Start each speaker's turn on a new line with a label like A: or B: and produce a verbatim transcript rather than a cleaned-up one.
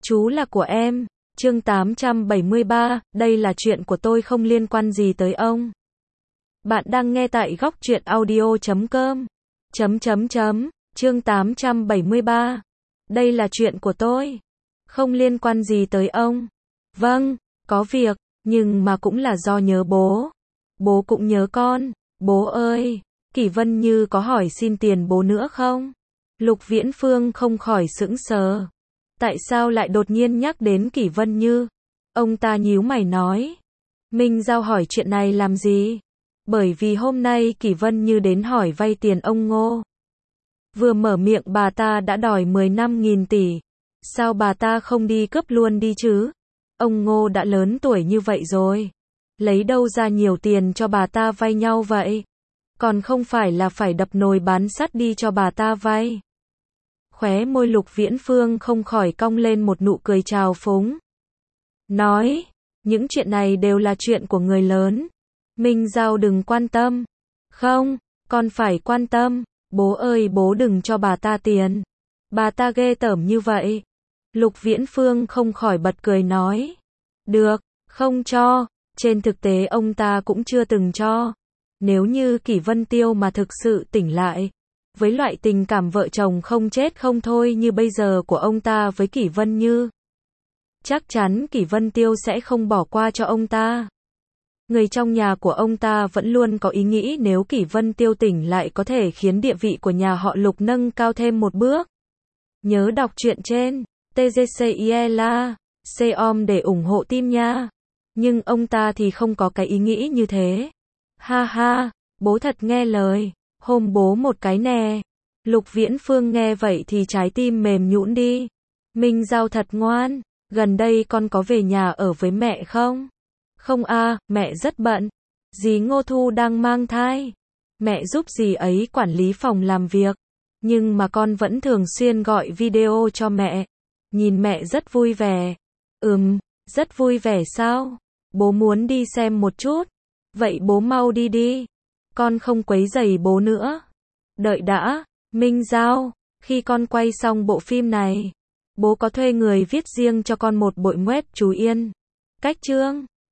A: Chú là của em. Chương tám trăm bảy mươi ba, đây là chuyện của tôi không liên quan gì tới ông. Bạn đang nghe tại góc truyện audio chấm com. Chấm chấm chấm, chương tám trăm bảy mươi ba. Đây là chuyện của tôi. Không liên quan gì tới ông. Vâng, có việc, nhưng mà cũng là do nhớ bố. Bố cũng nhớ con. Bố ơi, Kỷ Vân Như có hỏi xin tiền bố nữa không? Lục Viễn Phương không khỏi sững sờ. Tại sao lại đột nhiên nhắc đến Kỷ Vân Như? Ông ta nhíu mày nói. Minh Giao hỏi chuyện này làm gì? Bởi vì hôm nay Kỷ Vân Như đến hỏi vay tiền ông Ngô. Vừa mở miệng bà ta đã đòi mười năm nghìn tỷ. Sao bà ta không đi cướp luôn đi chứ? Ông Ngô đã lớn tuổi như vậy rồi. Lấy đâu ra nhiều tiền cho bà ta vay nhau vậy? Còn không phải là phải đập nồi bán sắt đi cho bà ta vay. Khóe môi Lục Viễn Phương không khỏi cong lên một nụ cười trào phúng. Nói, những chuyện này đều là chuyện của người lớn. Minh Giao đừng quan tâm. Không, con phải quan tâm. Bố ơi bố đừng cho bà ta tiền. Bà ta ghê tởm như vậy. Lục Viễn Phương không khỏi bật cười nói. Được, không cho. Trên thực tế ông ta cũng chưa từng cho. Nếu như Kỷ Vân Tiêu mà thực sự tỉnh lại, với loại tình cảm vợ chồng không chết không thôi như bây giờ của ông ta với Kỷ Vân Như, chắc chắn Kỷ Vân Tiêu sẽ không bỏ qua cho ông ta. Người trong nhà của ông ta vẫn luôn có ý nghĩ nếu Kỷ Vân Tiêu tỉnh lại có thể khiến địa vị của nhà họ Lục nâng cao thêm một bước. Nhớ đọc truyện trên tê giê xê i e L A com để ủng hộ team nha. Nhưng ông ta thì không có cái ý nghĩ như thế. Ha ha, bố thật nghe lời. Hôm bố một cái nè. Lục Viễn Phương nghe vậy thì trái tim mềm nhũn đi. Minh Giao thật ngoan. Gần đây con có về nhà ở với mẹ không? Không a, mẹ rất bận. Dì Ngô Thu đang mang thai. Mẹ giúp dì ấy quản lý phòng làm việc. Nhưng mà con vẫn thường xuyên gọi video cho mẹ. Nhìn mẹ rất vui vẻ. Ừm, rất vui vẻ sao? Bố muốn đi xem một chút. Vậy bố mau đi đi. Con không quấy rầy bố nữa. Đợi đã, Minh Giao, khi con quay xong bộ phim này, bố có thuê người viết riêng cho con một bộ web chú Yên. Cách chương